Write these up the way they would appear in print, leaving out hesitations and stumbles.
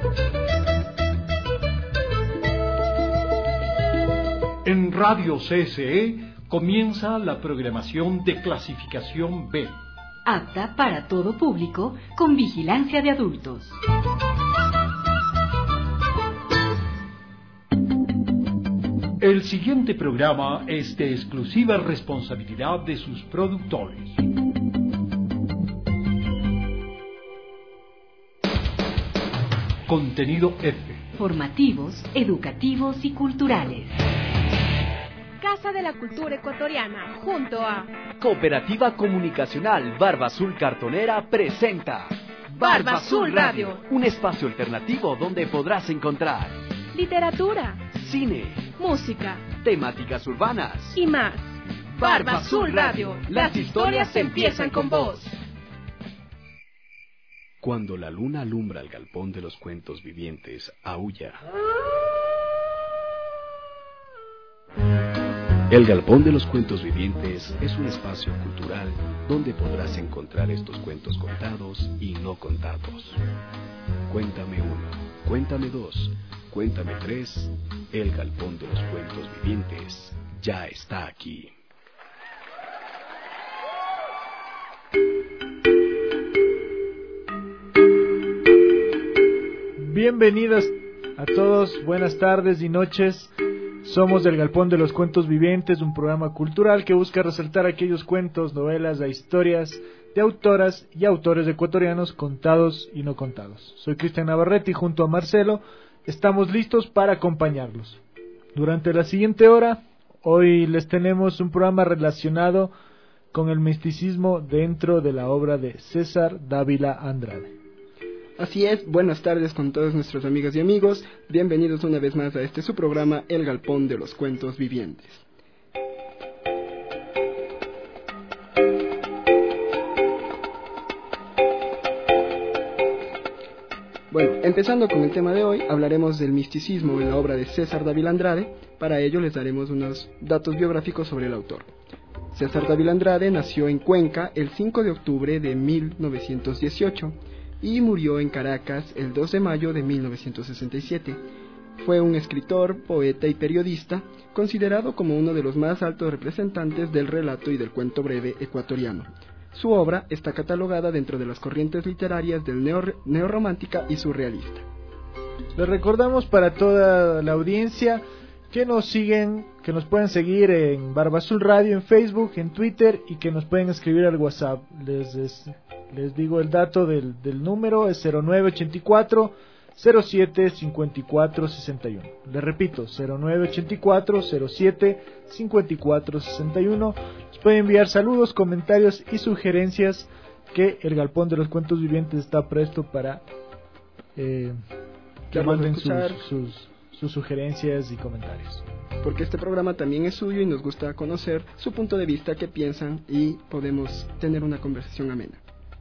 En Radio CSE comienza la programación de clasificación B. Apta para todo público, con vigilancia de adultos. El siguiente programa es de exclusiva responsabilidad de sus productores. Contenido F. Formativos, educativos y culturales. Casa de la Cultura Ecuatoriana, junto a Cooperativa Comunicacional Barba Azul Cartonera presenta Barba Azul Radio, un espacio alternativo donde podrás encontrar literatura, cine, música, temáticas urbanas y más. Barba Azul Radio, las historias empiezan con vos. Cuando la luna alumbra el galpón de los cuentos vivientes, aúlla. El Galpón de los Cuentos Vivientes es un espacio cultural donde podrás encontrar estos cuentos contados y no contados. Cuéntame uno, cuéntame dos, cuéntame tres. El Galpón de los Cuentos Vivientes ya está aquí. Bienvenidos a todos, buenas tardes y noches. Somos del Galpón de los Cuentos Vivientes, un programa cultural que busca resaltar aquellos cuentos, novelas e historias de autoras y autores ecuatorianos contados y no contados. Soy Cristian Navarrete y junto a Marcelo estamos listos para acompañarlos. Durante la siguiente hora, hoy les tenemos un programa relacionado con el misticismo dentro de la obra de César Dávila Andrade. Así es, buenas tardes con todos nuestros amigas y amigos, bienvenidos una vez más a este su programa El Galpón de los Cuentos Vivientes. Bueno, empezando con el tema de hoy, hablaremos del misticismo en la obra de César Dávila Andrade. Para ello les daremos unos datos biográficos sobre el autor. César Dávila Andrade nació en Cuenca el 5 de octubre de 1918 y murió en Caracas el 2 de mayo de 1967. Fue un escritor, poeta y periodista, considerado como uno de los más altos representantes del relato y del cuento breve ecuatoriano. Su obra está catalogada dentro de las corrientes literarias del neorromántica y surrealista. Les recordamos para toda la audiencia que nos siguen, que nos pueden seguir en Barba Azul Radio en Facebook, en Twitter y que nos pueden escribir al WhatsApp. Les digo el dato del número, es 0984 07 54 61. Les repito, 0984 07 54 61. Nos pueden enviar saludos, comentarios y sugerencias, que el Galpón de los Cuentos Vivientes está presto para que manden sus sugerencias y comentarios. Porque este programa también es suyo y nos gusta conocer su punto de vista, qué piensan, y podemos tener una conversación amena.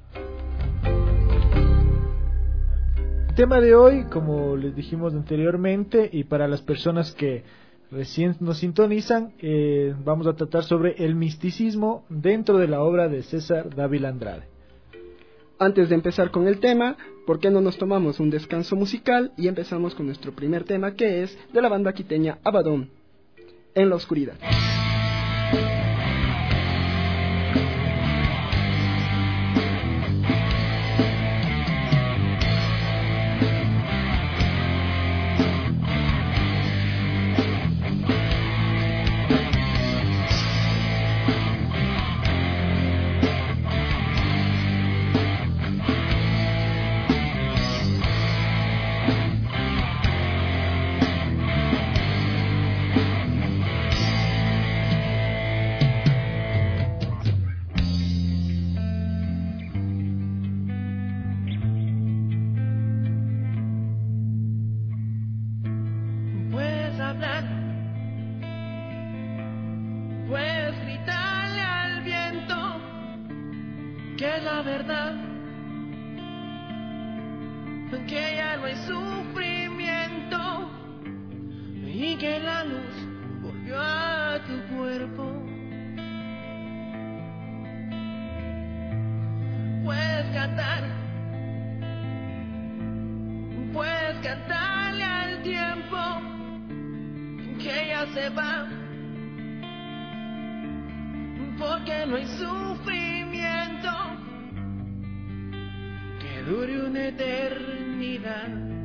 El tema de hoy, como les dijimos anteriormente, y para las personas que recién nos sintonizan, vamos a tratar sobre el misticismo dentro de la obra de César Dávila Andrade. Antes de empezar con el tema, ¿por qué no nos tomamos un descanso musical y empezamos con nuestro primer tema, que es de la banda quiteña Abadón, En la Oscuridad? Puedes día se va, porque no hay sufrimiento que dure una eternidad.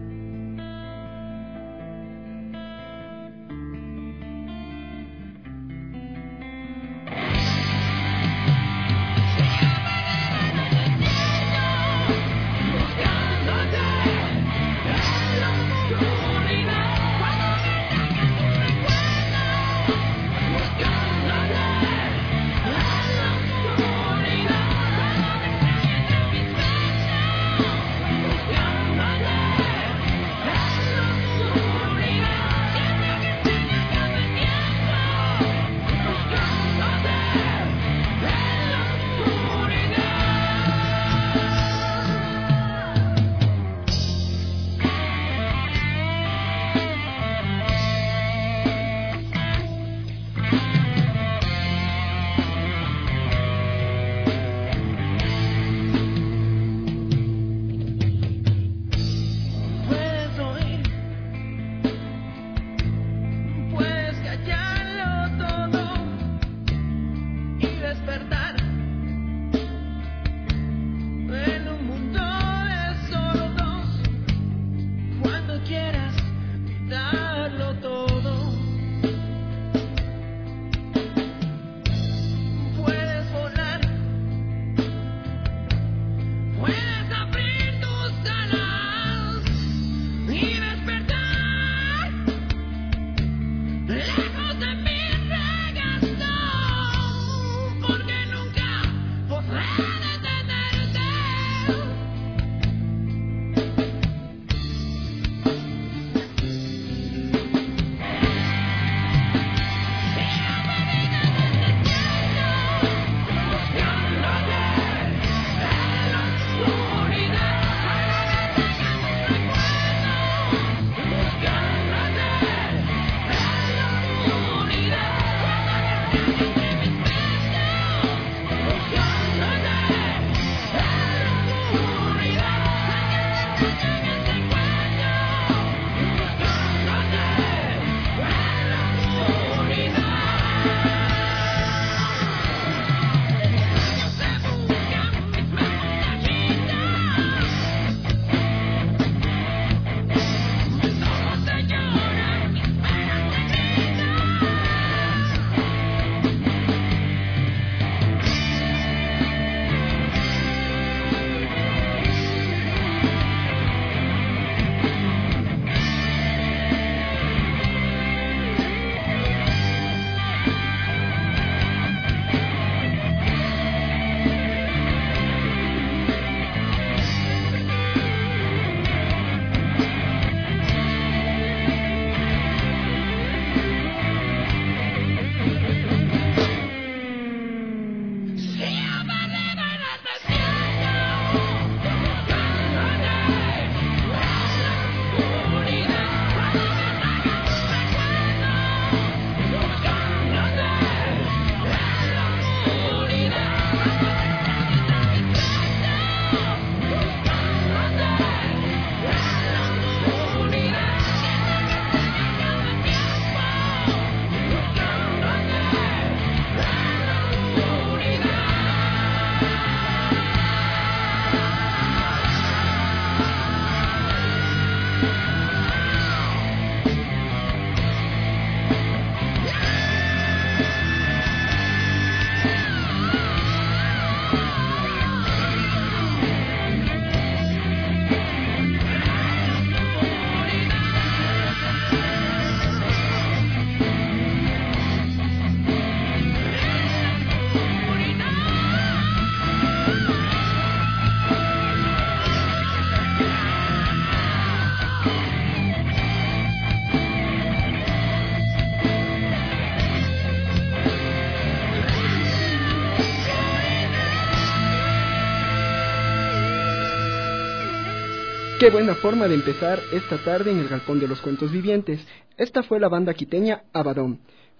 Qué buena forma de empezar esta tarde en el Galpón de los Cuentos Vivientes. Esta fue la banda quiteña Abadón,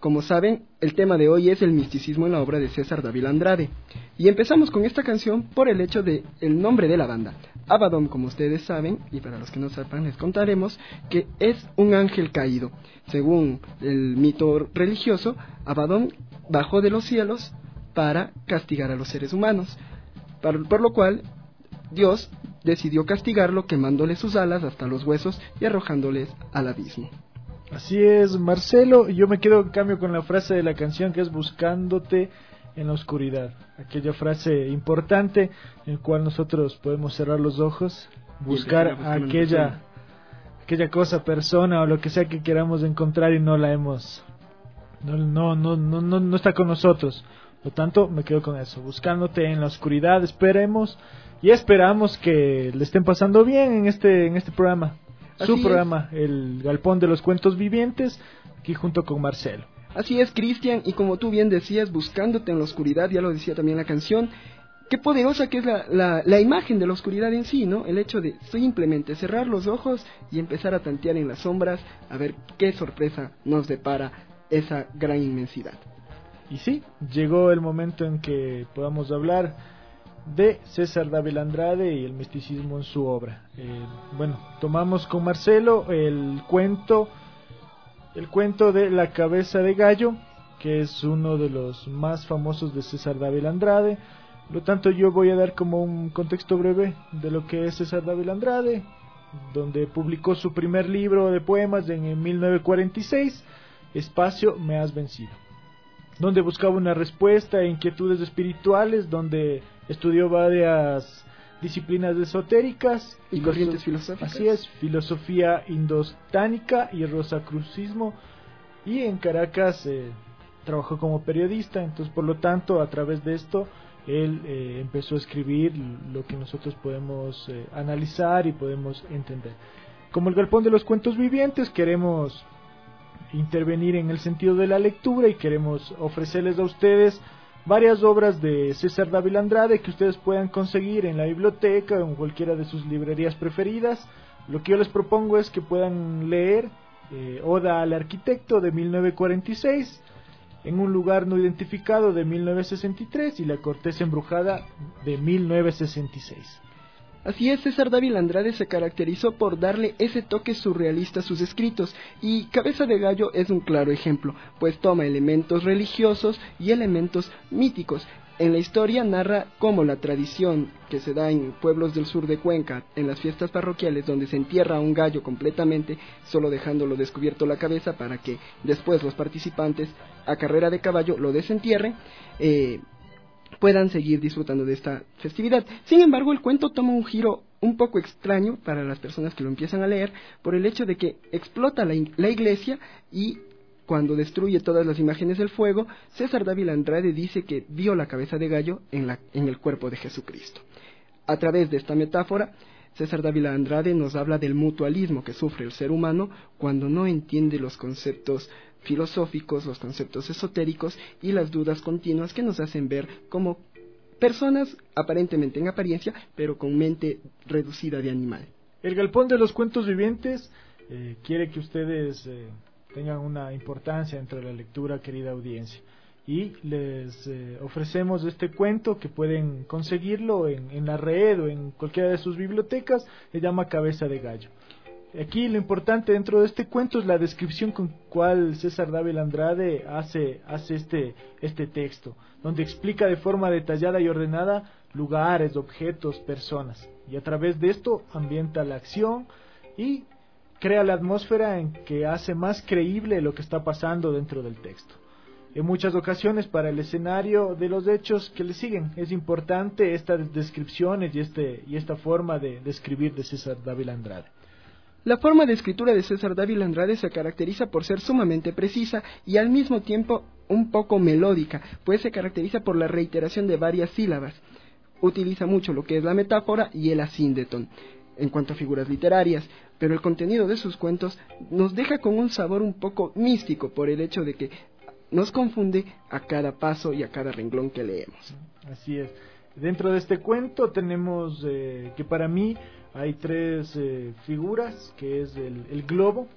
Como saben, el tema de hoy es el misticismo en la obra de César Dávila Andrade. Y empezamos con esta canción por el hecho de el nombre de la banda. Abaddon, como ustedes saben, y para los que no sepan les contaremos, que es un ángel caído. Según el mito religioso, Abaddon bajó de los cielos para castigar a los seres humanos, por lo cual Dios decidió castigarlo quemándole sus alas hasta los huesos y arrojándoles al abismo. Así es, Marcelo. Yo me quedo en cambio con la frase de la canción, que es buscándote en la oscuridad. Aquella frase importante en la cual nosotros podemos cerrar los ojos, buscar aquella cosa, persona o lo que sea que queramos encontrar y no la hemos, no está con nosotros. Por lo tanto, me quedo con eso, buscándote en la oscuridad. Esperamos y esperamos que le estén pasando bien en este programa. Su programa, El Galpón de los Cuentos Vivientes, aquí junto con Marcelo. Así es, Cristian, y como tú bien decías, buscándote en la oscuridad, ya lo decía también la canción, qué poderosa que es la imagen de la oscuridad en sí, ¿no? El hecho de simplemente cerrar los ojos y empezar a tantear en las sombras, a ver qué sorpresa nos depara esa gran inmensidad. Y sí, llegó el momento en que podamos hablar de César Dávila Andrade y el misticismo en su obra. Tomamos con Marcelo el cuento de La Cabeza de Gallo, que es uno de los más famosos de César Dávila Andrade. Por lo tanto, yo voy a dar como un contexto breve de lo que es César Dávila Andrade, donde publicó su primer libro de poemas en 1946, Espacio, me has vencido, donde buscaba una respuesta a inquietudes espirituales, donde estudió varias disciplinas esotéricas y corrientes filosóficas. Así es, filosofía indostánica y rosacrucismo, y en Caracas trabajó como periodista. Entonces, por lo tanto, a través de esto él empezó a escribir lo que nosotros podemos analizar y podemos entender. Como el Galpón de los Cuentos Vivientes, queremos intervenir en el sentido de la lectura y queremos ofrecerles a ustedes varias obras de César Dávila Andrade que ustedes puedan conseguir en la biblioteca o en cualquiera de sus librerías preferidas. Lo que yo les propongo es que puedan leer Oda al Arquitecto de 1946, En un lugar no identificado de 1963 y La Corteza Embrujada de 1966. Así es, César Dávila Andrade se caracterizó por darle ese toque surrealista a sus escritos, y Cabeza de Gallo es un claro ejemplo, pues toma elementos religiosos y elementos míticos. En la historia narra cómo la tradición que se da en pueblos del sur de Cuenca, en las fiestas parroquiales, donde se entierra a un gallo completamente, solo dejándolo descubierto la cabeza para que después los participantes a carrera de caballo lo desentierren, puedan seguir disfrutando de esta festividad. Sin embargo, el cuento toma un giro un poco extraño para las personas que lo empiezan a leer, por el hecho de que explota la iglesia, y cuando destruye todas las imágenes del fuego, César Dávila Andrade dice que vio la cabeza de gallo en el cuerpo de Jesucristo. A través de esta metáfora, César Dávila Andrade nos habla del mutualismo que sufre el ser humano cuando no entiende los conceptos filosóficos, los conceptos esotéricos y las dudas continuas que nos hacen ver como personas aparentemente en apariencia, pero con mente reducida de animal. El Galpón de los Cuentos Vivientes quiere que ustedes tengan una importancia dentro de la lectura, querida audiencia, y les ofrecemos este cuento que pueden conseguirlo en la red o en cualquiera de sus bibliotecas. Se llama Cabeza de Gallo. Aquí lo importante dentro de este cuento es la descripción con cual César Dávila Andrade hace este texto, donde explica de forma detallada y ordenada lugares, objetos, personas, y a través de esto ambienta la acción y crea la atmósfera en que hace más creíble lo que está pasando dentro del texto. En muchas ocasiones, para el escenario de los hechos que le siguen, es importante estas descripciones y esta forma de escribir de César Dávila Andrade. La forma de escritura de César Dávila Andrade se caracteriza por ser sumamente precisa y al mismo tiempo un poco melódica, pues se caracteriza por la reiteración de varias sílabas. Utiliza mucho lo que es la metáfora y el asíndeton en cuanto a figuras literarias, pero el contenido de sus cuentos nos deja con un sabor un poco místico por el hecho de que nos confunde a cada paso y a cada renglón que leemos. Así es. Dentro de este cuento tenemos que para mí hay tres figuras, que es el globo,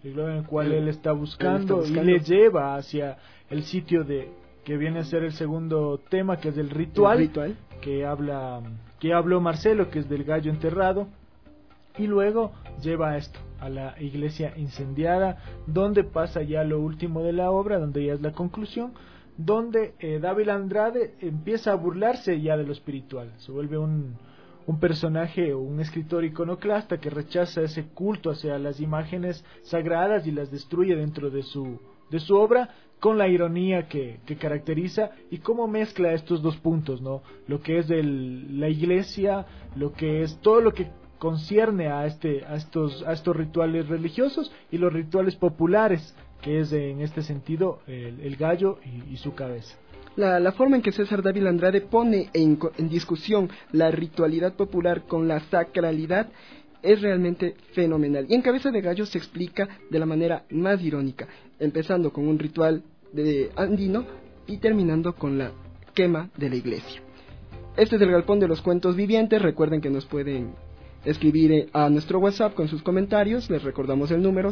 el globo en el cual él está buscando y le lleva hacia el sitio que viene a ser el segundo tema, que es el ritual. Que habló Marcelo, que es del gallo enterrado, y luego lleva esto a la iglesia incendiada, donde pasa ya lo último de la obra, donde ya es la conclusión, donde Dávila Andrade empieza a burlarse ya de lo espiritual, se vuelve un personaje o un escritor iconoclasta que rechaza ese culto hacia las imágenes sagradas y las destruye dentro de su obra, con la ironía que caracteriza, y cómo mezcla estos dos puntos, ¿no? Lo que es la iglesia, lo que es todo lo que concierne a estos rituales religiosos y los rituales populares, que es en este sentido el gallo y su cabeza. La forma en que César Dávila Andrade pone en discusión la ritualidad popular con la sacralidad es realmente fenomenal. Y en Cabeza de Gallo se explica de la manera más irónica, empezando con un ritual andino y terminando con la quema de la iglesia. Este es el Galpón de los Cuentos Vivientes. Recuerden que nos pueden escribir a nuestro WhatsApp con sus comentarios. Les recordamos el número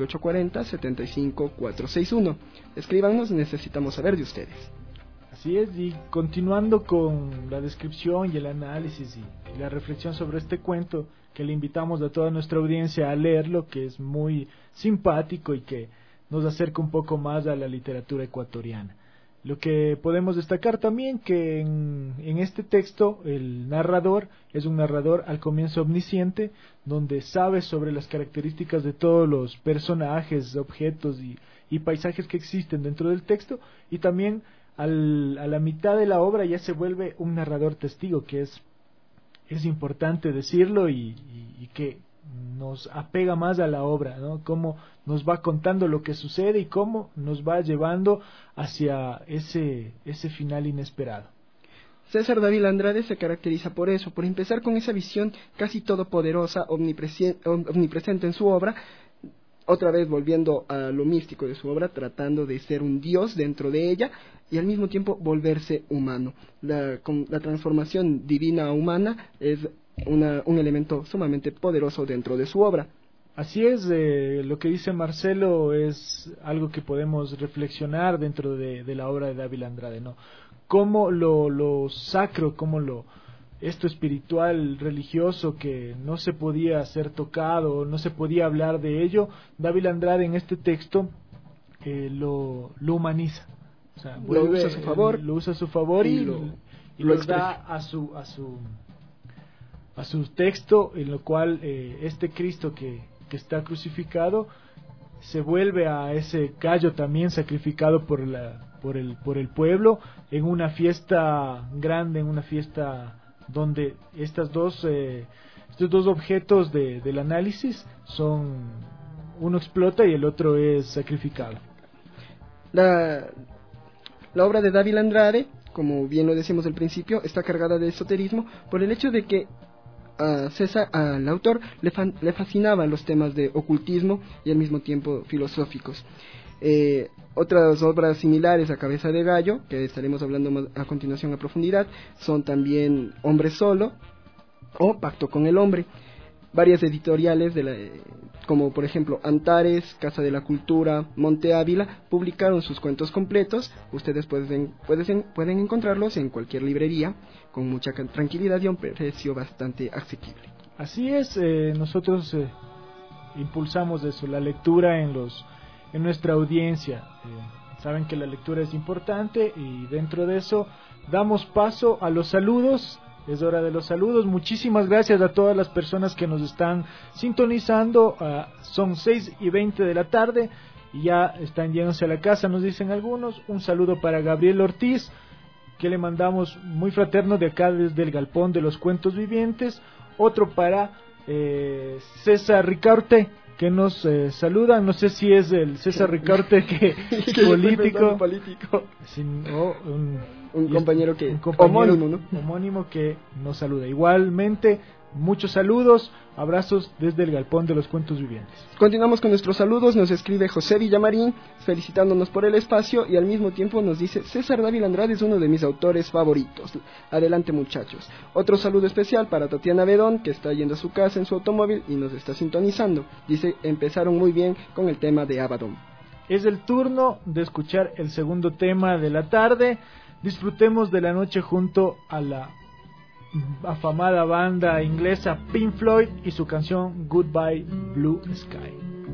09840-75461. Escríbanos, necesitamos saber de ustedes. Así es, y continuando con la descripción y el análisis y la reflexión sobre este cuento, que le invitamos a toda nuestra audiencia a leerlo, que es muy simpático y que nos acerca un poco más a la literatura ecuatoriana. Lo que podemos destacar también que en este texto el narrador es un narrador al comienzo omnisciente, donde sabe sobre las características de todos los personajes, objetos y paisajes que existen dentro del texto, y también a la mitad de la obra ya se vuelve un narrador testigo, que es importante decirlo y que nos apega más a la obra, ¿no? Cómo nos va contando lo que sucede y cómo nos va llevando hacia ese final inesperado. César Dávila Andrade se caracteriza por eso, por empezar con esa visión casi todopoderosa, omnipresente en su obra, otra vez volviendo a lo místico de su obra, tratando de ser un dios dentro de ella y al mismo tiempo volverse humano. La transformación divina a humana es un elemento sumamente poderoso dentro de su obra. Así es, lo que dice Marcelo es algo que podemos reflexionar dentro de la obra de Dávila Andrade, ¿no? Cómo lo sacro, cómo esto espiritual, religioso, que no se podía ser tocado, no se podía hablar de ello, Dávila Andrade en este texto lo humaniza. O sea, lo usa a su favor, y lo da a su texto, en lo cual este Cristo que está crucificado se vuelve a ese gallo también sacrificado por el pueblo, en una fiesta grande, en una fiesta donde estos dos objetos del análisis son, uno explota y el otro es sacrificado. La obra de Dávila Andrade, como bien lo decimos al principio, está cargada de esoterismo por el hecho de que al autor le fascinaban los temas de ocultismo y al mismo tiempo filosóficos. Otras obras similares a Cabeza de Gallo, que estaremos hablando más a continuación a profundidad, son también Hombre Solo o Pacto con el Hombre. Varias editoriales como por ejemplo Antares, Casa de la Cultura, Monte Ávila publicaron sus cuentos completos. Ustedes pueden encontrarlos en cualquier librería con mucha tranquilidad y a un precio bastante asequible. Así es, nosotros impulsamos eso, la lectura en nuestra audiencia. Saben que la lectura es importante y dentro de eso damos paso a los saludos. Es hora de los saludos. Muchísimas gracias a todas las personas que nos están sintonizando. Son 6:20 de la tarde y ya están yéndose a la casa, nos dicen algunos. Un saludo para Gabriel Ortiz, que le mandamos muy fraterno de acá desde el Galpón de los Cuentos Vivientes. Otro para César Ricaurte, que nos saluda. No sé si es el César Ricaurte que político. Un compañero homónimo que nos saluda. Igualmente Muchos saludos, abrazos desde el Galpón de los Cuentos Vivientes. Continuamos con nuestros saludos. Nos escribe José Villamarín felicitándonos por el espacio y al mismo tiempo nos dice: César Dávila Andrade es uno de mis autores favoritos. Adelante, muchachos. Otro saludo especial para Tatiana Bedón, que está yendo a su casa en su automóvil y nos está sintonizando. Dice: empezaron muy bien con el tema de Abaddon. Es el turno de escuchar el segundo tema de la tarde. Disfrutemos de la noche junto a la afamada banda inglesa Pink Floyd y su canción Goodbye Blue Sky.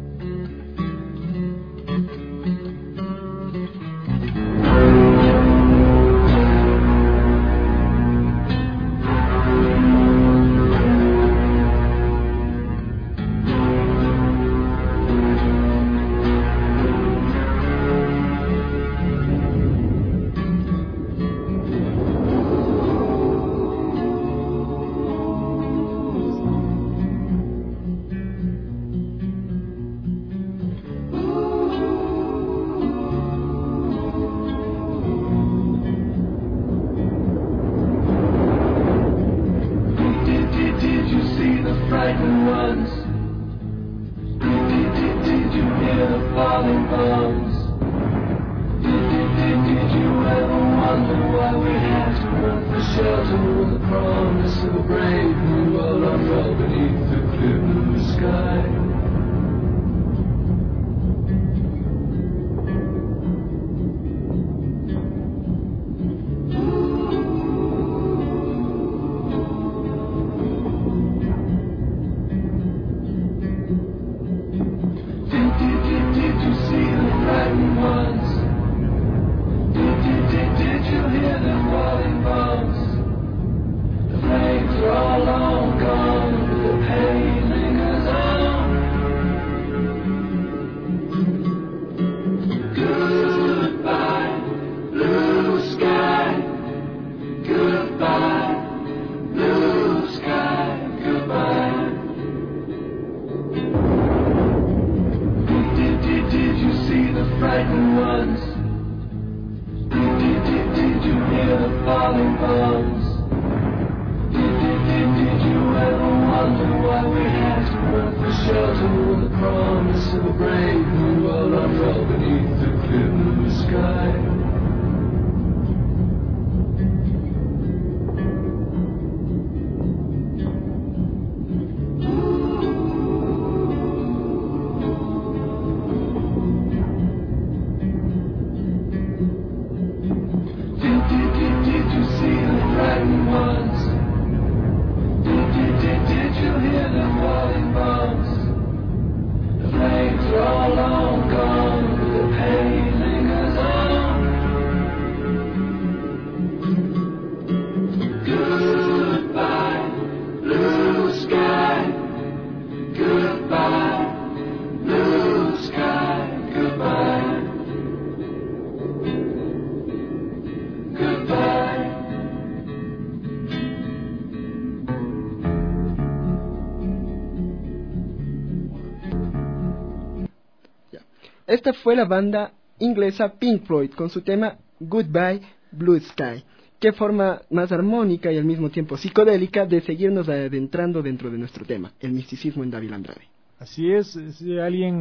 Esta fue la banda inglesa Pink Floyd con su tema Goodbye Blue Sky. Qué forma más armónica y al mismo tiempo psicodélica de seguirnos adentrando dentro de nuestro tema, el misticismo en Dávila Andrade. Así es, si alguien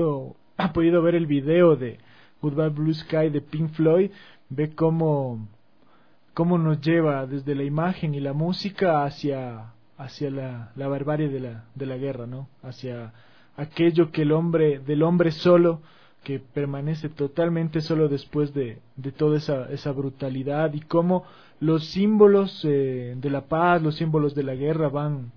ha podido ver el video de Goodbye Blue Sky de Pink Floyd, ve cómo nos lleva desde la imagen y la música hacia la barbarie de la guerra, ¿no? Hacia aquello que del hombre solo, que permanece totalmente solo después de toda esa brutalidad, y cómo los símbolos de la paz, los símbolos de la guerra van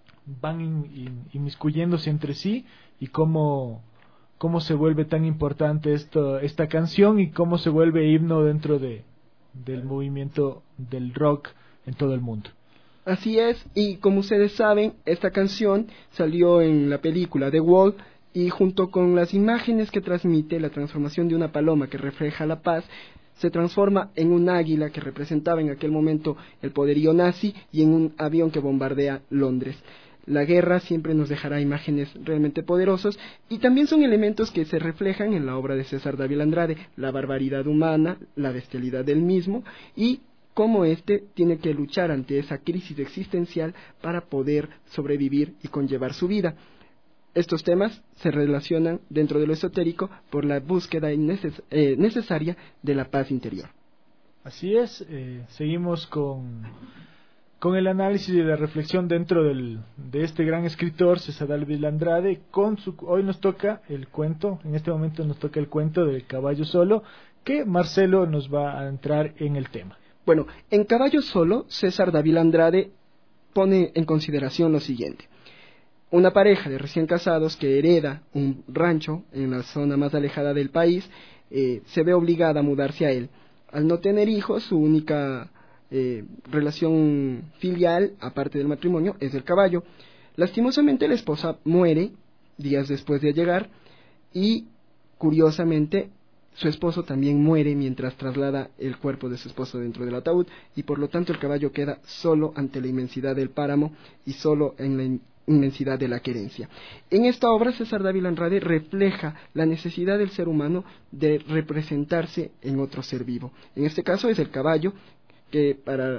inmiscuyéndose entre sí, y cómo se vuelve tan importante esta canción y cómo se vuelve himno dentro del movimiento del rock en todo el mundo. Así es, y como ustedes saben, esta canción salió en la película The Wall, y junto con las imágenes que transmite, la transformación de una paloma que refleja la paz, se transforma en un águila que representaba en aquel momento el poderío nazi, y en un avión que bombardea Londres. La guerra siempre nos dejará imágenes realmente poderosas, y también son elementos que se reflejan en la obra de César Dávila Andrade: la barbaridad humana, la bestialidad del mismo, y cómo éste tiene que luchar ante esa crisis existencial para poder sobrevivir y conllevar su vida. Estos temas se relacionan dentro de lo esotérico por la búsqueda necesaria de la paz interior. Así es, seguimos con el análisis y la reflexión dentro de este gran escritor, César Vilandrade. Hoy nos toca el cuento, en este momento nos toca el cuento del Caballo Solo, que Marcelo nos va a entrar en el tema. Bueno, en Caballo Solo, César Dávila Andrade pone en consideración lo siguiente. Una pareja de recién casados que hereda un rancho en la zona más alejada del país, se ve obligada a mudarse a él. Al no tener hijos, su única relación filial, aparte del matrimonio, es el caballo. Lastimosamente, la esposa muere días después de llegar y, curiosamente, su esposo también muere mientras traslada el cuerpo de su esposo dentro del ataúd, y por lo tanto el caballo queda solo ante la inmensidad del páramo y solo en la inmensidad de la querencia. En esta obra, César Dávila Andrade refleja la necesidad del ser humano de representarse en otro ser vivo. En este caso es el caballo, que para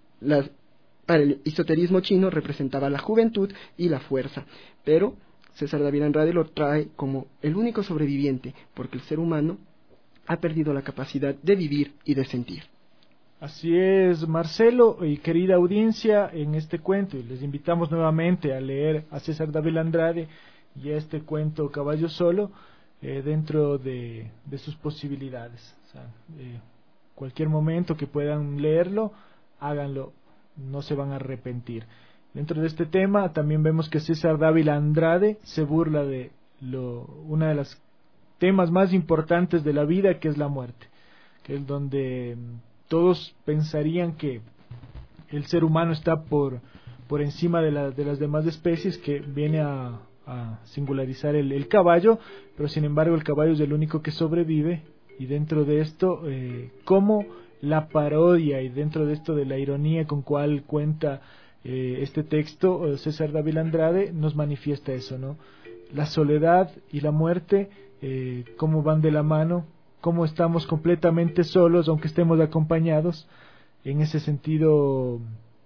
el esoterismo chino representaba la juventud y la fuerza, pero César Dávila Andrade lo trae como el único sobreviviente, porque el ser humano ha perdido la capacidad de vivir y de sentir. Así es, Marcelo y querida audiencia, en este cuento, y les invitamos nuevamente a leer a César Dávila Andrade y a este cuento Caballo Solo, dentro de sus posibilidades. O sea, cualquier momento que puedan leerlo, háganlo, no se van a arrepentir. Dentro de este tema también vemos que César Dávila Andrade se burla de una de las temas más importantes de la vida, que es la muerte, que es donde todos pensarían que el ser humano está por encima de las demás especies, que viene a singularizar el caballo, pero sin embargo el caballo es el único que sobrevive. Y dentro de esto, cómo la parodia, y dentro de esto de la ironía con cual cuenta este texto, César Dávila Andrade nos manifiesta eso, ¿no? La soledad y la muerte, cómo van de la mano, cómo estamos completamente solos aunque estemos acompañados. En ese sentido,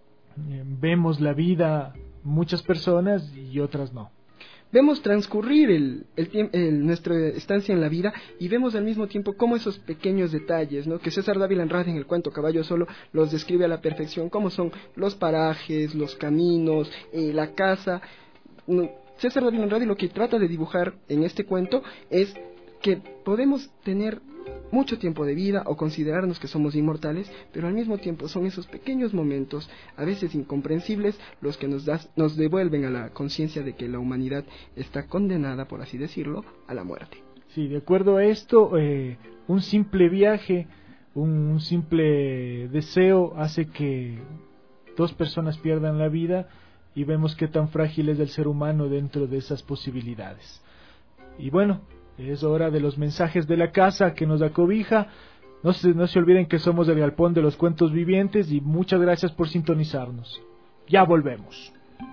vemos la vida muchas personas y otras no. Vemos transcurrir nuestra estancia en la vida, y vemos al mismo tiempo cómo esos pequeños detalles, ¿no?, que César Dávila Andrade en el cuento Caballo Solo los describe a la perfección, cómo son los parajes, los caminos, la casa. César Dávila Andrade lo que trata de dibujar en este cuento es que podemos tener mucho tiempo de vida o considerarnos que somos inmortales, pero al mismo tiempo son esos pequeños momentos, a veces incomprensibles, los que nos devuelven a la conciencia de que la humanidad está condenada, por así decirlo, a la muerte. Sí, de acuerdo a esto, un simple viaje, un simple deseo hace que dos personas pierdan la vida, y vemos qué tan frágil es el ser humano dentro de esas posibilidades. Y bueno, es hora de los mensajes de la casa que nos acobija. No se olviden que somos el Galpón de los Cuentos Vivientes, y muchas gracias por sintonizarnos. Ya volvemos.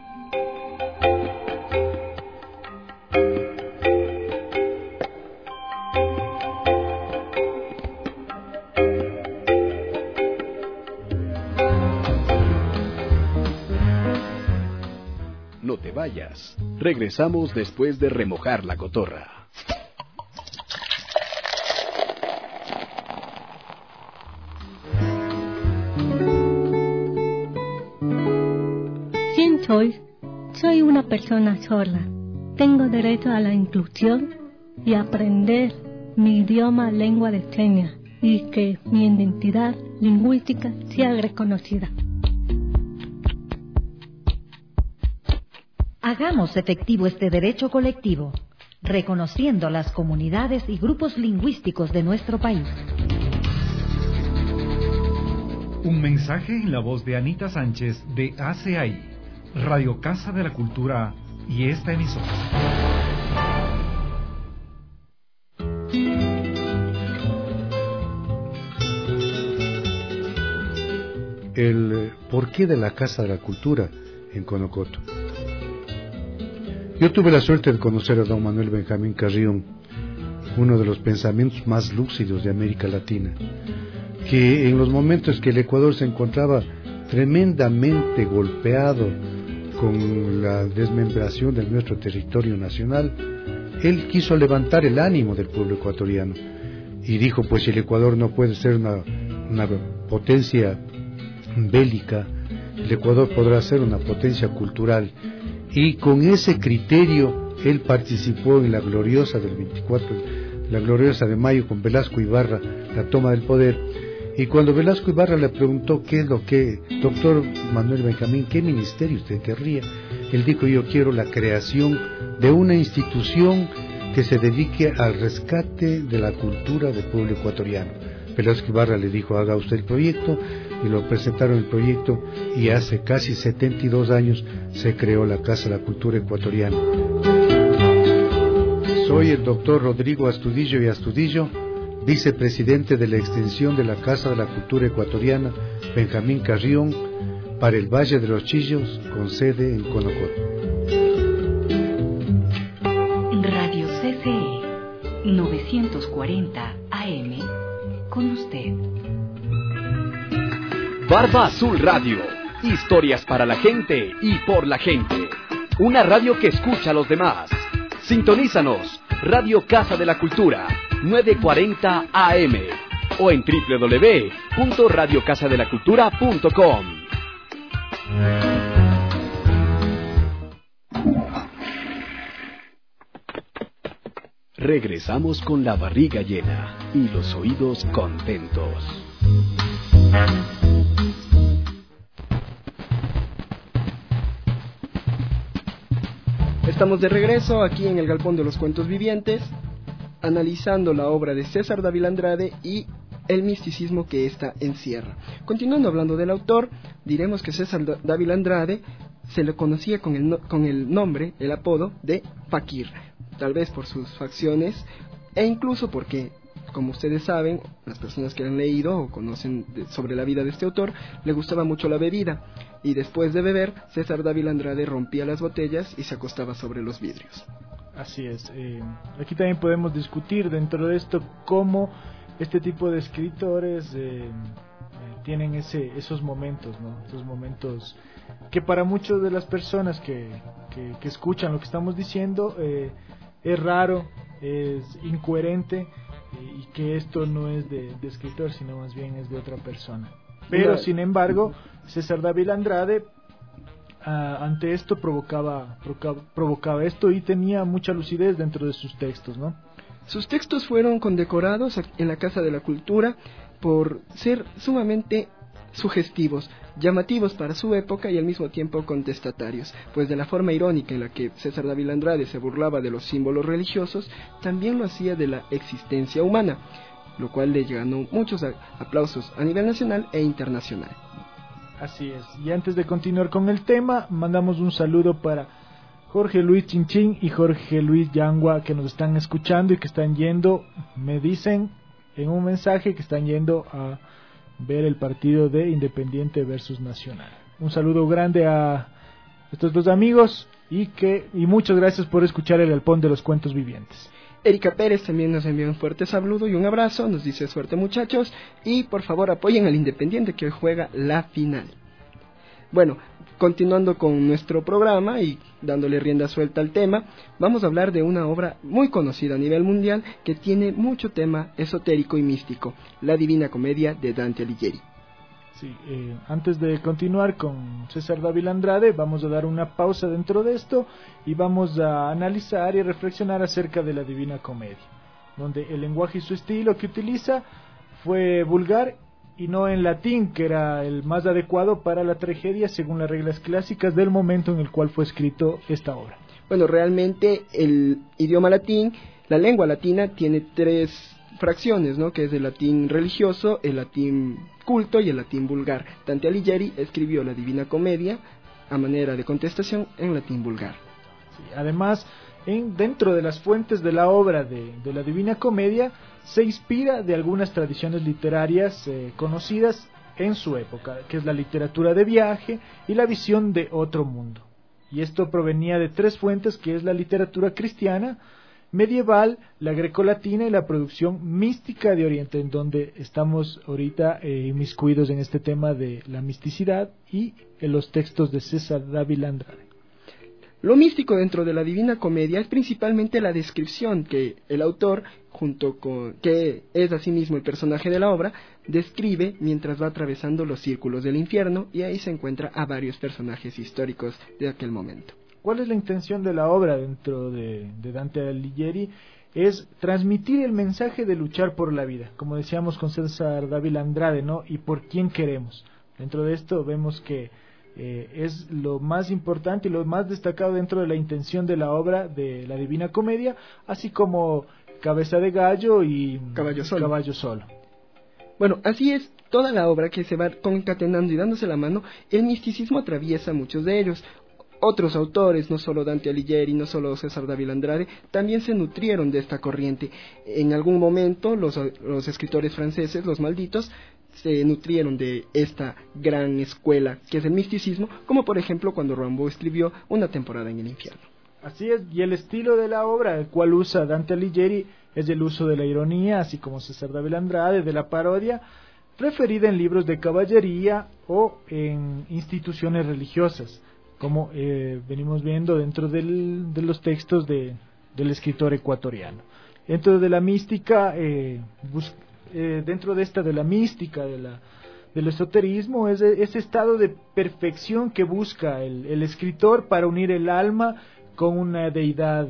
No te vayas. Regresamos después de remojar la cotorra. Soy una persona sola. Tengo derecho a la inclusión y a aprender mi idioma, lengua de señas, y que mi identidad lingüística sea reconocida. Hagamos efectivo este derecho colectivo, reconociendo las comunidades y grupos lingüísticos de nuestro país. Un mensaje en la voz de Anita Sánchez de ACAI, Radio Casa de la Cultura y esta emisora. El porqué de la Casa de la Cultura en Conocoto. Yo tuve la suerte de conocer a don Manuel Benjamín Carrión, uno de los pensamientos más lúcidos de América Latina. que en los momentos que el Ecuador se encontraba tremendamente golpeado con la desmembración de nuestro territorio nacional, él quiso levantar el ánimo del pueblo ecuatoriano y dijo, pues si el Ecuador no puede ser una potencia bélica, el Ecuador podrá ser una potencia cultural, y con ese criterio él participó en la gloriosa del 24, la gloriosa de mayo, con Velasco Ibarra, la toma del poder. Y cuando Velasco Ibarra le preguntó qué es lo que, doctor Manuel Benjamín, ¿qué ministerio usted querría? Él dijo, yo quiero la creación de una institución que se dedique al rescate de la cultura del pueblo ecuatoriano. Velasco Ibarra le dijo, haga usted el proyecto, y lo presentaron el proyecto, y hace casi 72 años se creó la Casa de la Cultura Ecuatoriana. Soy el doctor Rodrigo Astudillo y Astudillo, vicepresidente de la extensión de la Casa de la Cultura Ecuatoriana Benjamín Carrión para el Valle de los Chillos, con sede en Conocoto. Radio CCE 940 AM, con usted. Barba Azul Radio, historias para la gente y por la gente. Una radio que escucha a los demás. Sintonízanos, Radio Casa de la Cultura, 940 AM, o en www.radiocasadelacultura.com. Regresamos con la barriga llena y los oídos contentos. Estamos de regreso aquí en el Galpón de los Cuentos Vivientes, analizando la obra de César Dávila Andrade y el misticismo que ésta encierra. Continuando hablando del autor, diremos que César Dávila Andrade se le conocía con el nombre, el apodo de Fakir, tal vez por sus facciones e incluso porque, como ustedes saben, las personas que han leído o conocen sobre la vida de este autor, le gustaba mucho la bebida, y después de beber, César Dávila Andrade rompía las botellas y se acostaba sobre los vidrios. Así es. Aquí también podemos discutir dentro de esto cómo este tipo de escritores tienen esos momentos, ¿no? Esos momentos que para muchas de las personas que escuchan lo que estamos diciendo es raro, es incoherente, y que esto no es de escritor, sino más bien es de otra persona. Pero sin embargo, César Dávila Andrade ante esto provocaba esto, y tenía mucha lucidez dentro de sus textos, ¿no? Sus textos fueron condecorados en la Casa de la Cultura por ser sumamente sugestivos, llamativos para su época y al mismo tiempo contestatarios, pues de la forma irónica en la que César Dávila Andrade se burlaba de los símbolos religiosos, también lo hacía de la existencia humana, lo cual le ganó muchos aplausos a nivel nacional e internacional. Así es. Y antes de continuar con el tema, mandamos un saludo para Jorge Luis Chinchín y Jorge Luis Yangua, que nos están escuchando y que están yendo, me dicen en un mensaje, que están yendo a ver el partido de Independiente versus Nacional. Un saludo grande a estos dos amigos y muchas gracias por escuchar el Galpón de los Cuentos Vivientes. Erika Pérez también nos envía un fuerte saludo y un abrazo, nos dice suerte muchachos, y por favor apoyen al Independiente que hoy juega la final. Bueno, continuando con nuestro programa y dándole rienda suelta al tema, vamos a hablar de una obra muy conocida a nivel mundial que tiene mucho tema esotérico y místico, la Divina Comedia de Dante Alighieri. Sí, antes de continuar con César Dávila Andrade, vamos a dar una pausa dentro de esto y vamos a analizar y reflexionar acerca de la Divina Comedia, donde el lenguaje y su estilo que utiliza fue vulgar y no en latín, que era el más adecuado para la tragedia según las reglas clásicas del momento en el cual fue escrito esta obra. Bueno, realmente el idioma latín, la lengua latina tiene tres fracciones, ¿no? Que es el latín religioso, el latín culto y el latín vulgar. Dante Alighieri escribió la Divina Comedia a manera de contestación en latín vulgar. Sí, además, dentro de las fuentes de la obra de la Divina Comedia se inspira de algunas tradiciones literarias conocidas en su época, que es la literatura de viaje y la visión de otro mundo. Y esto provenía de tres fuentes, que es la literatura cristiana, medieval, la grecolatina y la producción mística de Oriente, en donde estamos ahorita inmiscuidos en este tema de la misticidad y en los textos de César Dávila Andrade. Lo místico dentro de la Divina Comedia es principalmente la descripción que el autor, que es asimismo el personaje de la obra, describe mientras va atravesando los círculos del infierno, y ahí se encuentra a varios personajes históricos de aquel momento. ¿Cuál es la intención de la obra dentro de Dante Alighieri? Es transmitir el mensaje de luchar por la vida, como decíamos con César Dávila Andrade, ¿no? Y por quién queremos. Dentro de esto vemos que es lo más importante y lo más destacado dentro de la intención de la obra de la Divina Comedia, así como Cabeza de Gallo y Caballo Solo. Bueno, así es toda la obra, que se va concatenando y dándose la mano. El misticismo atraviesa muchos de ellos. Otros autores, no solo Dante Alighieri, no solo César Dávila Andrade, también se nutrieron de esta corriente. En algún momento los escritores franceses, los malditos, se nutrieron de esta gran escuela que es el misticismo, como por ejemplo cuando Rimbaud escribió Una temporada en el infierno. Así es, y el estilo de la obra, el cual usa Dante Alighieri, es el uso de la ironía, así como César Dávila Andrade, de la parodia, referida en libros de caballería o en instituciones religiosas, como venimos viendo dentro de los textos del escritor ecuatoriano. Dentro de la mística, dentro de esta de la mística, del esoterismo, es ese estado de perfección que busca el escritor para unir el alma con una deidad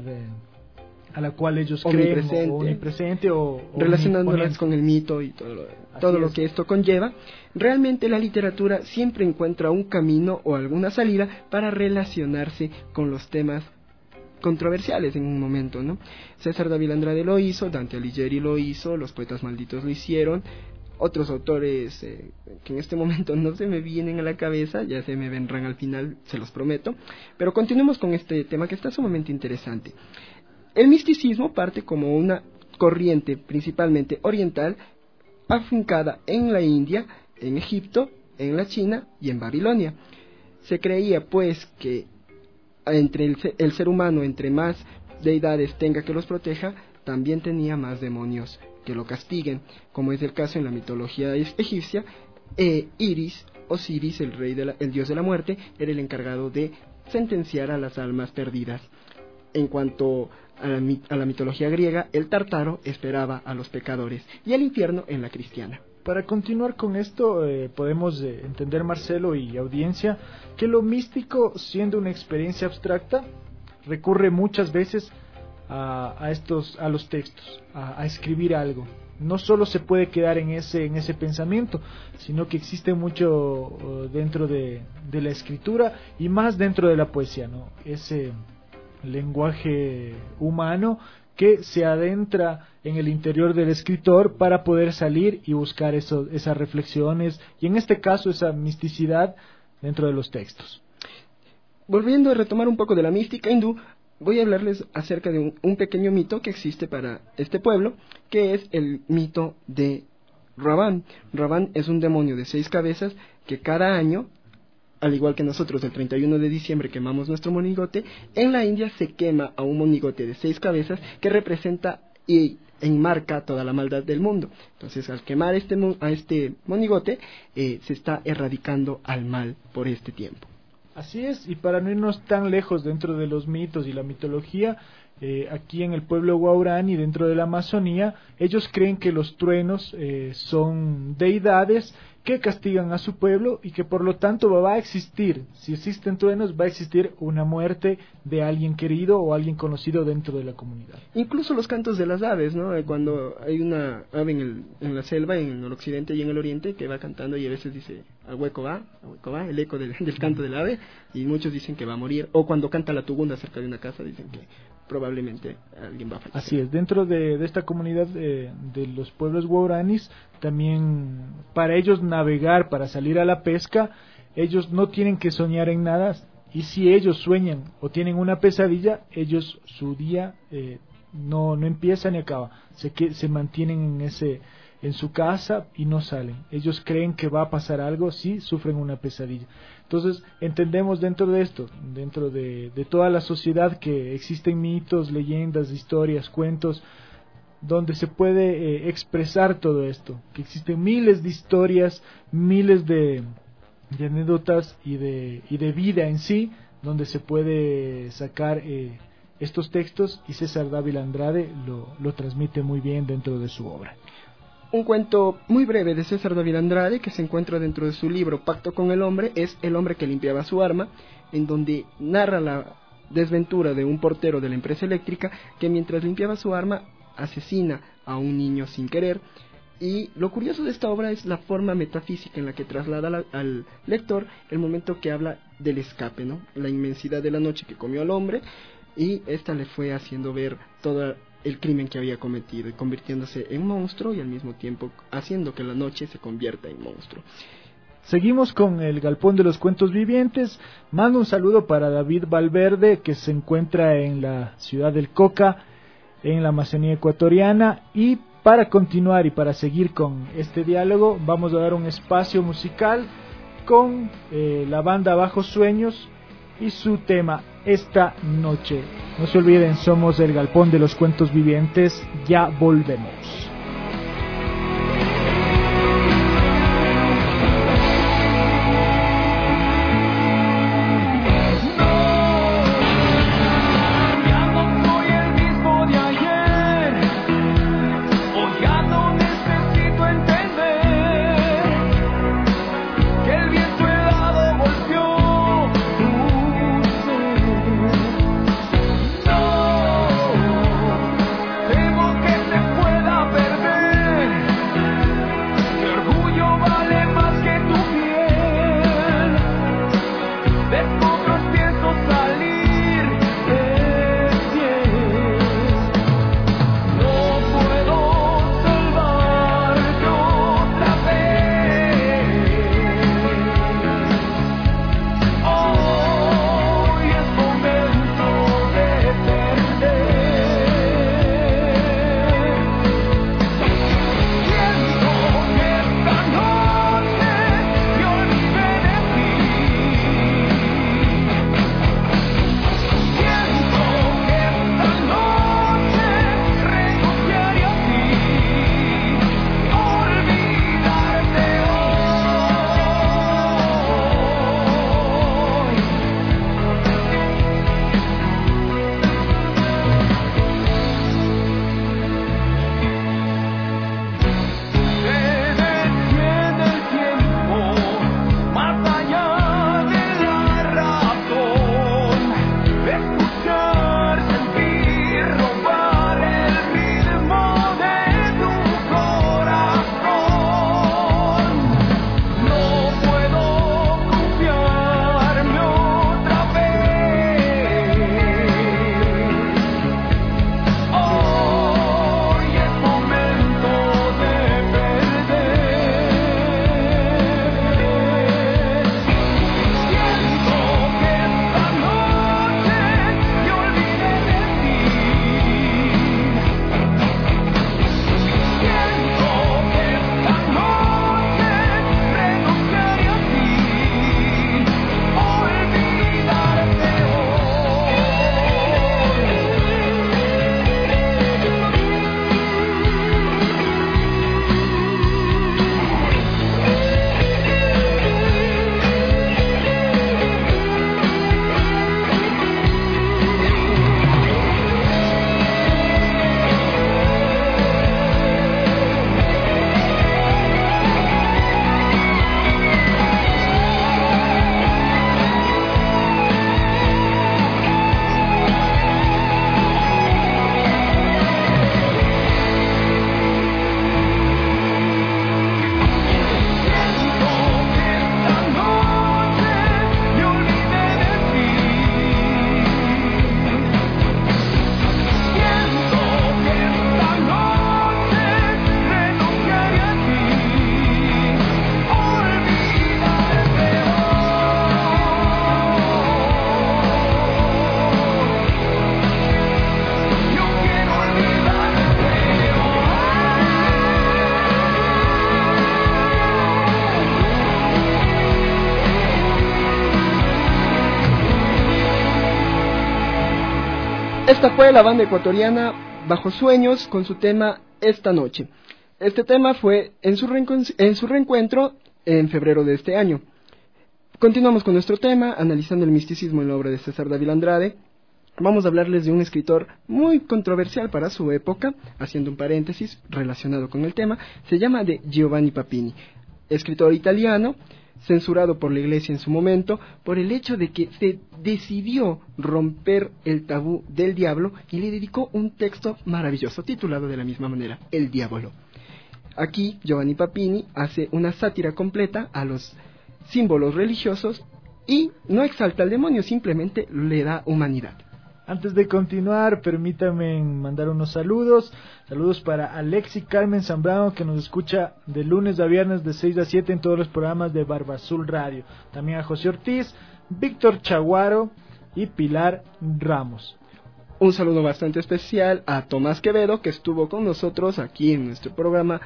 a la cual ellos creen, o omnipresente, o relacionándolas con el mito y todo lo que esto conlleva. Realmente la literatura siempre encuentra un camino o alguna salida para relacionarse con los temas controversiales en un momento, ¿no? César Dávila Andrade lo hizo, Dante Alighieri lo hizo, los poetas malditos lo hicieron, otros autores que en este momento no se me vienen a la cabeza, ya se me vendrán al final, se los prometo, pero continuemos con este tema que está sumamente interesante. El misticismo parte como una corriente principalmente oriental, afincada en la India, en Egipto, en la China y en Babilonia. Se creía pues que entre el ser humano, entre más deidades tenga que los proteja, también tenía más demonios que lo castiguen, como es el caso en la mitología egipcia. Osiris, el dios de la muerte, era el encargado de sentenciar a las almas perdidas. En cuanto a la mitología griega, el Tártaro esperaba a los pecadores, y el infierno en la cristiana. Para continuar con esto, podemos entender, Marcelo y audiencia, que lo místico, siendo una experiencia abstracta, recurre muchas veces a los textos, a escribir algo. No solo se puede quedar en ese pensamiento, sino que existe mucho dentro de la escritura y más dentro de la poesía, ¿no? Ese lenguaje humano que se adentra en el interior del escritor para poder salir y buscar esas reflexiones y en este caso esa misticidad dentro de los textos. Volviendo a retomar un poco de la mística hindú, voy a hablarles acerca de un pequeño mito que existe para este pueblo, que es el mito de Raván. Raván es un demonio de 6 cabezas que cada año, al igual que nosotros el 31 de diciembre quemamos nuestro monigote, en la India se quema a un monigote de 6 cabezas que representa y enmarca toda la maldad del mundo. Entonces, al quemar a este monigote, se está erradicando al mal por este tiempo. Así es, y para no irnos tan lejos dentro de los mitos y la mitología, aquí en el pueblo guaraní, dentro de la Amazonía, ellos creen que los truenos son deidades que castigan a su pueblo y que por lo tanto va a existir, si existen truenos, va a existir una muerte de alguien querido o alguien conocido dentro de la comunidad. Incluso los cantos de las aves, ¿no? Cuando hay una ave en la selva, en el occidente y en el oriente, que va cantando y a veces dice, al hueco va, el eco del canto del ave, y muchos dicen que va a morir, o cuando canta la tugunda cerca de una casa, dicen que probablemente alguien va a fallecer. Así es, dentro de esta comunidad de los pueblos guaraníes, también para ellos navegar, para salir a la pesca, ellos no tienen que soñar en nada, y si ellos sueñan o tienen una pesadilla, ellos su día no empieza ni acaba, se mantienen en su casa y no salen. Ellos creen que va a pasar algo si sufren una pesadilla. Entonces entendemos dentro de esto, dentro de toda la sociedad, que existen mitos, leyendas, historias, cuentos, donde se puede expresar todo esto, que existen miles de historias, miles de anécdotas y de vida en sí, donde se puede sacar estos textos, y César Dávila Andrade lo transmite muy bien dentro de su obra. Un cuento muy breve de César Dávila Andrade, que se encuentra dentro de su libro Pacto con el Hombre, es El hombre que limpiaba su arma, en donde narra la desventura de un portero de la empresa eléctrica que mientras limpiaba su arma asesina a un niño sin querer. Y lo curioso de esta obra es la forma metafísica en la que traslada al lector el momento que habla del escape, ¿no? La inmensidad de la noche que comió al hombre, y esta le fue haciendo ver todo el crimen que había cometido, y convirtiéndose en monstruo, y al mismo tiempo haciendo que la noche se convierta en monstruo. Seguimos con el Galpón de los Cuentos Vivientes. Mando un saludo para David Valverde, que se encuentra en la ciudad del Coca, en la Amazonía ecuatoriana. Y para continuar y para seguir con este diálogo, vamos a dar un espacio musical con la banda Bajos Sueños y su tema Esta Noche. No se olviden, somos el Galpón de los Cuentos Vivientes. Ya volvemos. Temo que se pueda Esta fue la banda ecuatoriana Bajo Sueños con su tema Esta Noche. Este tema fue en su reencuentro en febrero de este año. Continuamos con nuestro tema, analizando el misticismo en la obra de César Dávila Andrade. Vamos a hablarles de un escritor muy controversial para su época, haciendo un paréntesis relacionado con el tema. Se llama de Giovanni Papini, escritor italiano, censurado por la Iglesia en su momento por el hecho de que se decidió romper el tabú del diablo y le dedicó un texto maravilloso titulado de la misma manera, El Diabolo. Aquí Giovanni Papini hace una sátira completa a los símbolos religiosos y no exalta al demonio, simplemente le da humanidad. Antes de continuar, permítanme mandar unos saludos. Saludos para Alexi Carmen Zambrano, que nos escucha de lunes a viernes de 6 a 7 en todos los programas de Barba Azul Radio. También a José Ortiz, Víctor Chaguaro y Pilar Ramos. Un saludo bastante especial a Tomás Quevedo, que estuvo con nosotros aquí en nuestro programa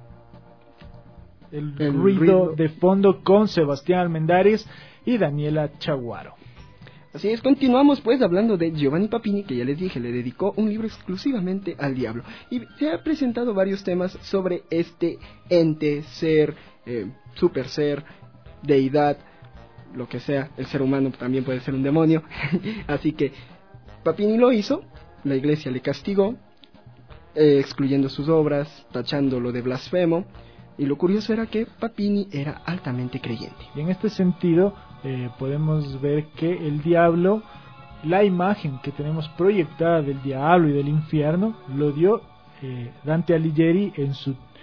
El ruido de fondo con Sebastián Almendares y Daniela Chaguaro. Así es, continuamos pues hablando de Giovanni Papini, que ya les dije, le dedicó un libro exclusivamente al diablo. Y se ha presentado varios temas sobre este ente, ser, super ser, deidad, lo que sea. El ser humano también puede ser un demonio. Así que Papini lo hizo, la Iglesia le castigó, excluyendo sus obras, tachándolo de blasfemo. Y lo curioso era que Papini era altamente creyente. Y en este sentido podemos ver que el diablo, la imagen que tenemos proyectada del diablo y del infierno, lo dio Dante Alighieri en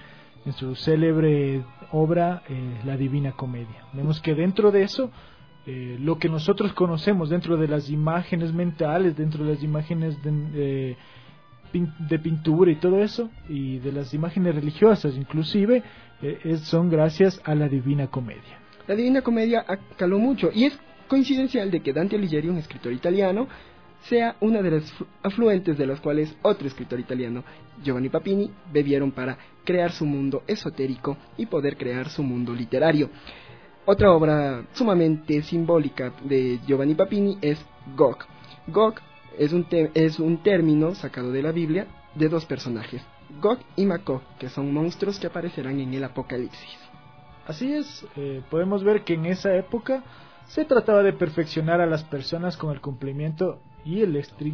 su célebre obra La Divina Comedia. Vemos que dentro de eso, lo que nosotros conocemos dentro de las imágenes mentales, dentro de las imágenes de pintura y todo eso, y de las imágenes religiosas inclusive, son gracias a la Divina Comedia. La Divina Comedia caló mucho, y es coincidencial de que Dante Alighieri, un escritor italiano, sea una de las afluentes de las cuales otro escritor italiano, Giovanni Papini, bebieron para crear su mundo esotérico y poder crear su mundo literario. Otra obra sumamente simbólica de Giovanni Papini es Gog. Gog es un término sacado de la Biblia de dos personajes, Gog y Magog, que son monstruos que aparecerán en el Apocalipsis. Así es, podemos ver que en esa época se trataba de perfeccionar a las personas con el cumplimiento y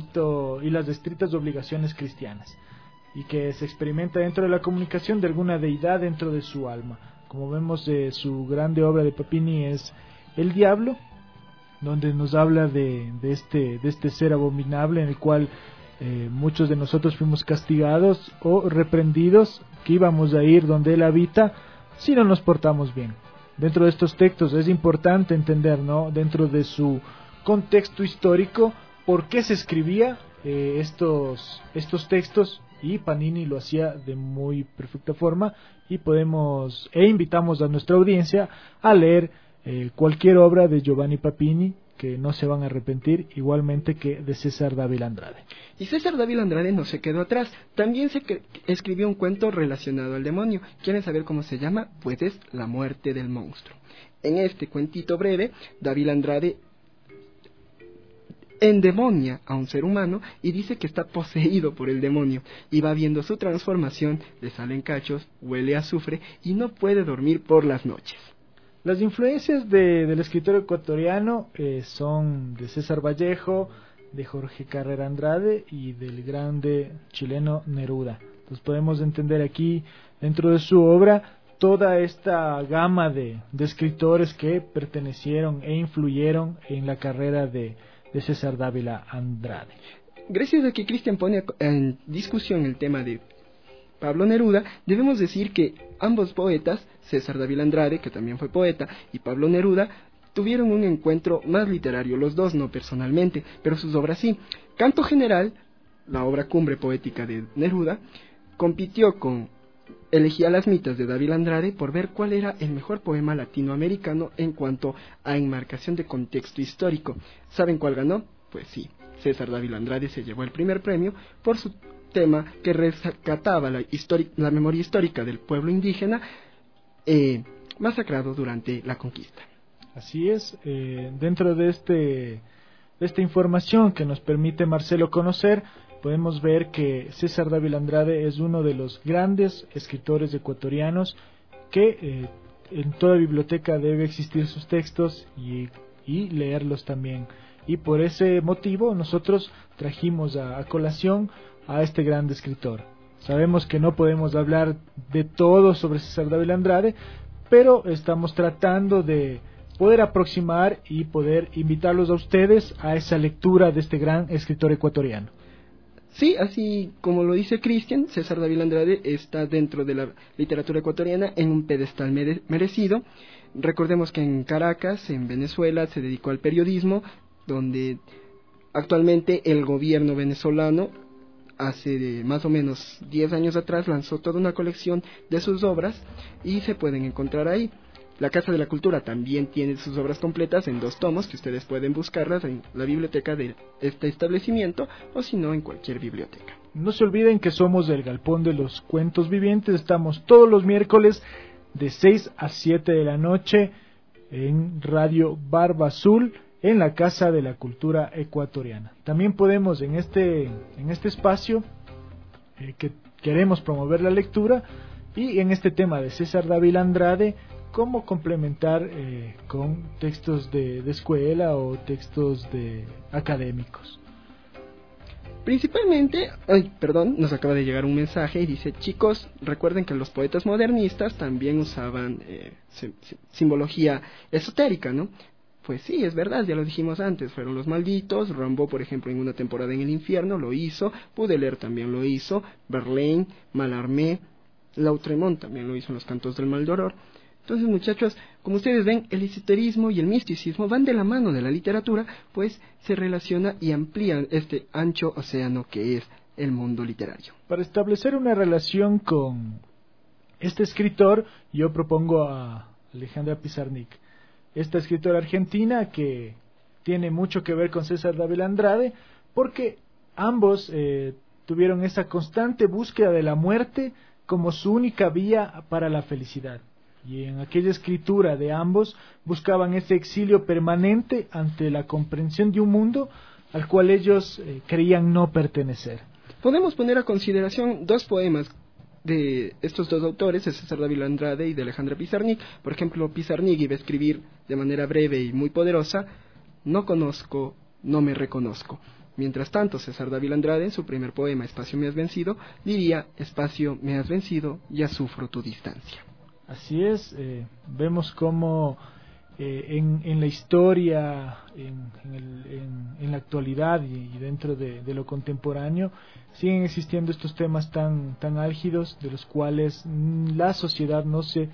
las estrictas obligaciones cristianas, y que se experimenta dentro de la comunicación de alguna deidad dentro de su alma. Como vemos, su grande obra de Papini es El Diablo, donde nos habla de este ser abominable en el cual muchos de nosotros fuimos castigados o reprendidos, que íbamos a ir donde él habita si no nos portamos bien. Dentro de estos textos es importante entender, ¿no?, dentro de su contexto histórico, por qué se escribía estos textos, y Panini lo hacía de muy perfecta forma, y invitamos a nuestra audiencia a leer cualquier obra de Giovanni Papini, que no se van a arrepentir, igualmente que de César Dávila Andrade. Y César Dávila Andrade no se quedó atrás, también escribió un cuento relacionado al demonio. ¿Quieren saber cómo se llama? Pues es La muerte del monstruo. En este cuentito breve, Dávila Andrade endemonia a un ser humano y dice que está poseído por el demonio, y va viendo su transformación, le salen cachos, huele a azufre y no puede dormir por las noches. Las influencias del escritor ecuatoriano son de César Vallejo, de Jorge Carrera Andrade y del grande chileno Neruda. Entonces podemos entender aquí, dentro de su obra, toda esta gama de escritores que pertenecieron e influyeron en la carrera de César Dávila Andrade. Gracias a que Cristian pone en discusión el tema de Pablo Neruda, debemos decir que ambos poetas, César Dávila Andrade, que también fue poeta, y Pablo Neruda, tuvieron un encuentro más literario, los dos no personalmente, pero sus obras sí. Canto General, la obra cumbre poética de Neruda, compitió con Elegía las mitas de Dávila Andrade por ver cuál era el mejor poema latinoamericano en cuanto a enmarcación de contexto histórico. ¿Saben cuál ganó? Pues sí, César Dávila Andrade se llevó el primer premio por su tema que rescataba la memoria histórica del pueblo indígena masacrado durante la conquista. Así es, dentro de esta información que nos permite Marcelo conocer, podemos ver que César Dávila Andrade es uno de los grandes escritores ecuatorianos que en toda biblioteca debe existir sus textos y leerlos también. Y por ese motivo nosotros trajimos a colación a este gran escritor. Sabemos que no podemos hablar de todo sobre César Dávila Andrade, pero estamos tratando de poder aproximar y poder invitarlos a ustedes a esa lectura de este gran escritor ecuatoriano. Sí, así como lo dice Cristian, César Dávila Andrade está dentro de la literatura ecuatoriana en un pedestal merecido. Recordemos que en Caracas, en Venezuela, se dedicó al periodismo, donde actualmente el gobierno venezolano, hace más o menos 10 años atrás, lanzó toda una colección de sus obras y se pueden encontrar ahí. La Casa de la Cultura también tiene sus obras completas en 2 tomos, que ustedes pueden buscarlas en la biblioteca de este establecimiento o si no en cualquier biblioteca. No se olviden que somos del Galpón de los Cuentos Vivientes, estamos todos los miércoles de 6 a 7 de la noche en Radio Barba Azul, en la Casa de la Cultura Ecuatoriana. También podemos en este espacio que queremos promover la lectura y en este tema de César Dávila Andrade, cómo complementar con textos de escuela o textos académicos. Principalmente, nos acaba de llegar un mensaje y dice: chicos, recuerden que los poetas modernistas también usaban simbología esotérica, ¿no? Pues sí, es verdad, ya lo dijimos antes, fueron los malditos. Rimbaud, por ejemplo, en Una temporada en el infierno lo hizo, Baudelaire también lo hizo, Verlaine, Mallarmé, Lautréamont también lo hizo en Los Cantos del Maldoror. Entonces, muchachos, como ustedes ven, el esoterismo y el misticismo van de la mano de la literatura, pues se relaciona y amplía este ancho océano que es el mundo literario. Para establecer una relación con este escritor, yo propongo a Alejandra Pizarnik, esta escritora argentina que tiene mucho que ver con César Dávila Andrade, porque ambos tuvieron esa constante búsqueda de la muerte como su única vía para la felicidad. Y en aquella escritura de ambos buscaban ese exilio permanente ante la comprensión de un mundo al cual ellos creían no pertenecer. Podemos poner a consideración 2 poemas de estos 2 autores, de César Dávila Andrade y de Alejandra Pizarnik. Por ejemplo, Pizarnik iba a escribir de manera breve y muy poderosa: no conozco, no me reconozco. Mientras tanto, César Dávila Andrade, en su primer poema, Espacio me has vencido, diría: espacio me has vencido, ya sufro tu distancia. Así es, vemos cómo en la historia, en la actualidad y dentro de lo contemporáneo, siguen existiendo estos temas tan álgidos, de los cuales la sociedad no se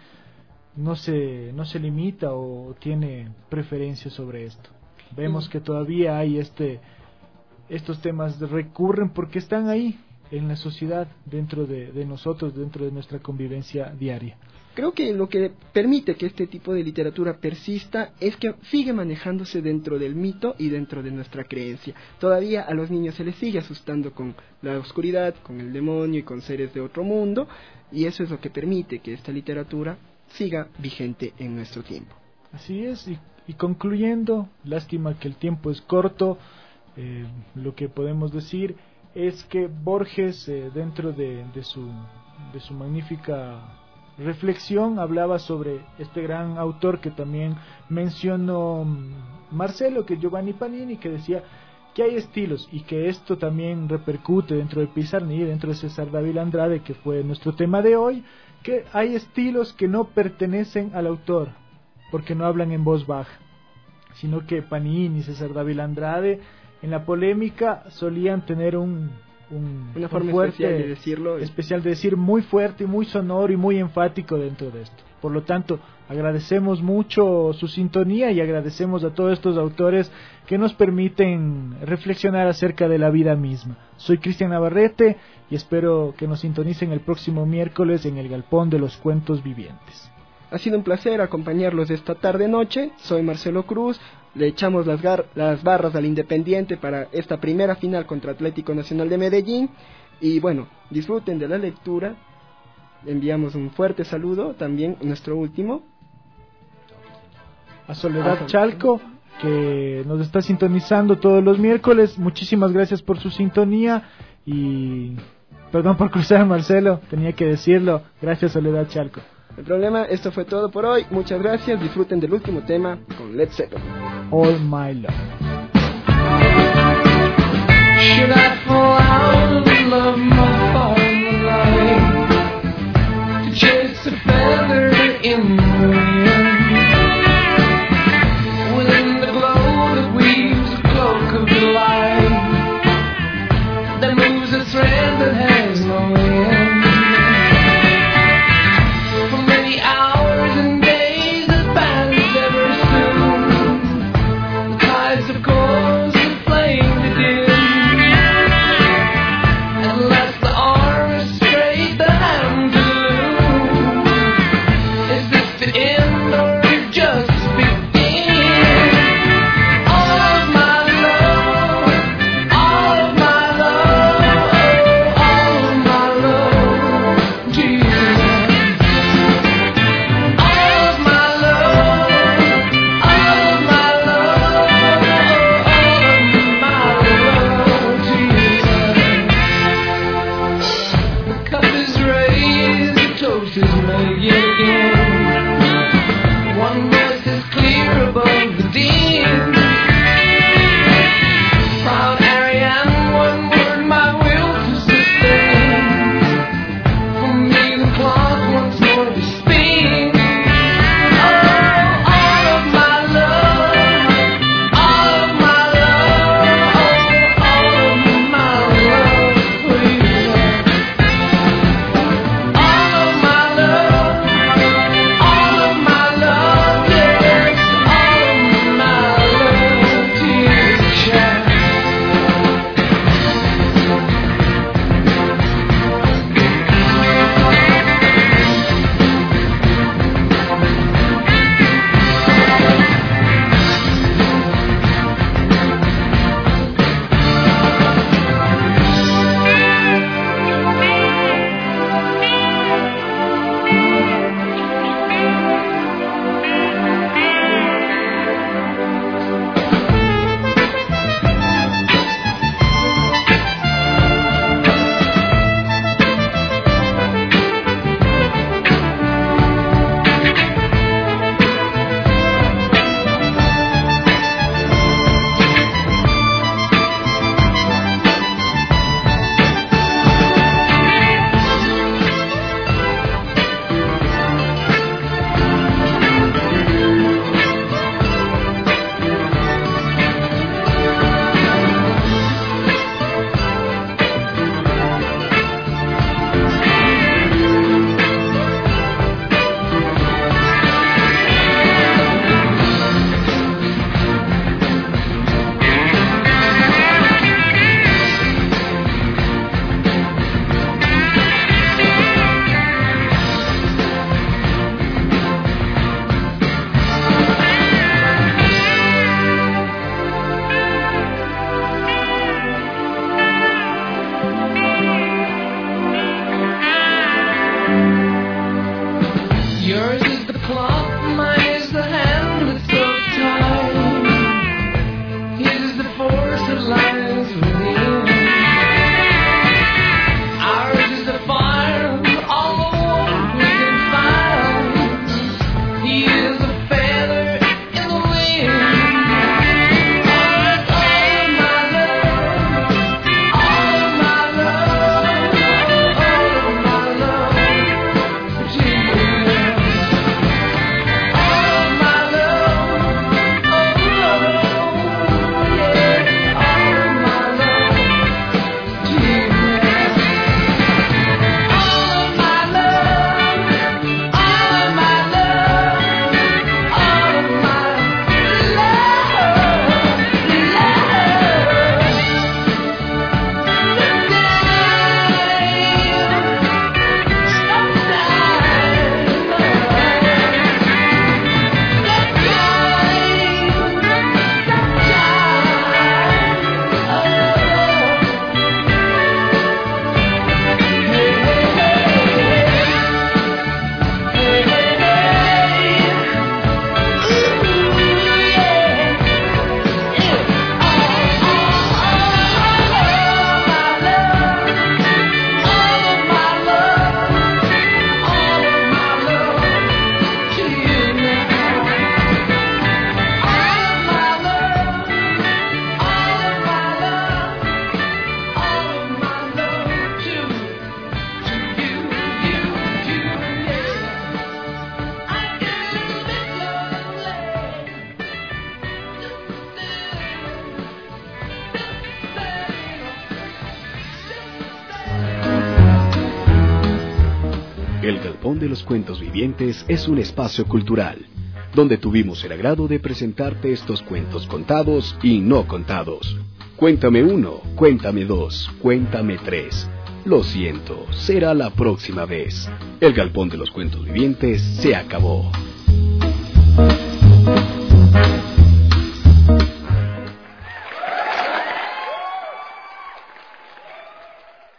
limita o tiene preferencia sobre esto. Vemos que todavía hay estos temas recurren porque están ahí en la sociedad, dentro de nosotros, dentro de nuestra convivencia diaria. Creo que lo que permite que este tipo de literatura persista es que sigue manejándose dentro del mito y dentro de nuestra creencia. Todavía a los niños se les sigue asustando con la oscuridad, con el demonio y con seres de otro mundo, y eso es lo que permite que esta literatura siga vigente en nuestro tiempo. Así es, y concluyendo, lástima que el tiempo es corto, lo que podemos decir es que Borges, dentro de su magnífica reflexión, hablaba sobre este gran autor que también mencionó Marcelo, que es Giovanni Panini, que decía que hay estilos, y que esto también repercute dentro de Pizarnik, dentro de César Dávila Andrade, que fue nuestro tema de hoy, que hay estilos que no pertenecen al autor, porque no hablan en voz baja, sino que Panini y César Dávila Andrade en la polémica solían tener una forma fuerte, especial de decir, muy fuerte y muy sonoro y muy enfático dentro de esto. Por lo tanto, agradecemos mucho su sintonía y agradecemos a todos estos autores que nos permiten reflexionar acerca de la vida misma. Soy Cristian Navarrete y espero que nos sintonicen el próximo miércoles en el Galpón de los Cuentos Vivientes. Ha sido un placer acompañarlos esta tarde-noche. Soy Marcelo Cruz. Le echamos las barras al Independiente para esta primera final contra Atlético Nacional de Medellín. Y bueno, disfruten de la lectura. Enviamos un fuerte saludo, también nuestro último, a Soledad Chalco, que nos está sintonizando todos los miércoles. Muchísimas gracias por su sintonía y perdón por cruzar, Marcelo, tenía que decirlo. Gracias, Soledad Chalco. El problema, esto fue todo por hoy. Muchas gracias, disfruten del último tema con Led Zeppelin. All My Love. Should I fall out of love my falling line to chase a feather in the wind? Within the glow that weaves a cloak of light, that moves a thread that has no end. For many hours and days that pass ever soon, the tides of course inflame the dim. El Galpón de los Cuentos Vivientes es un espacio cultural, donde tuvimos el agrado de presentarte estos cuentos contados y no contados. Cuéntame 1, cuéntame 2, cuéntame 3. Lo siento, será la próxima vez. El Galpón de los Cuentos Vivientes se acabó.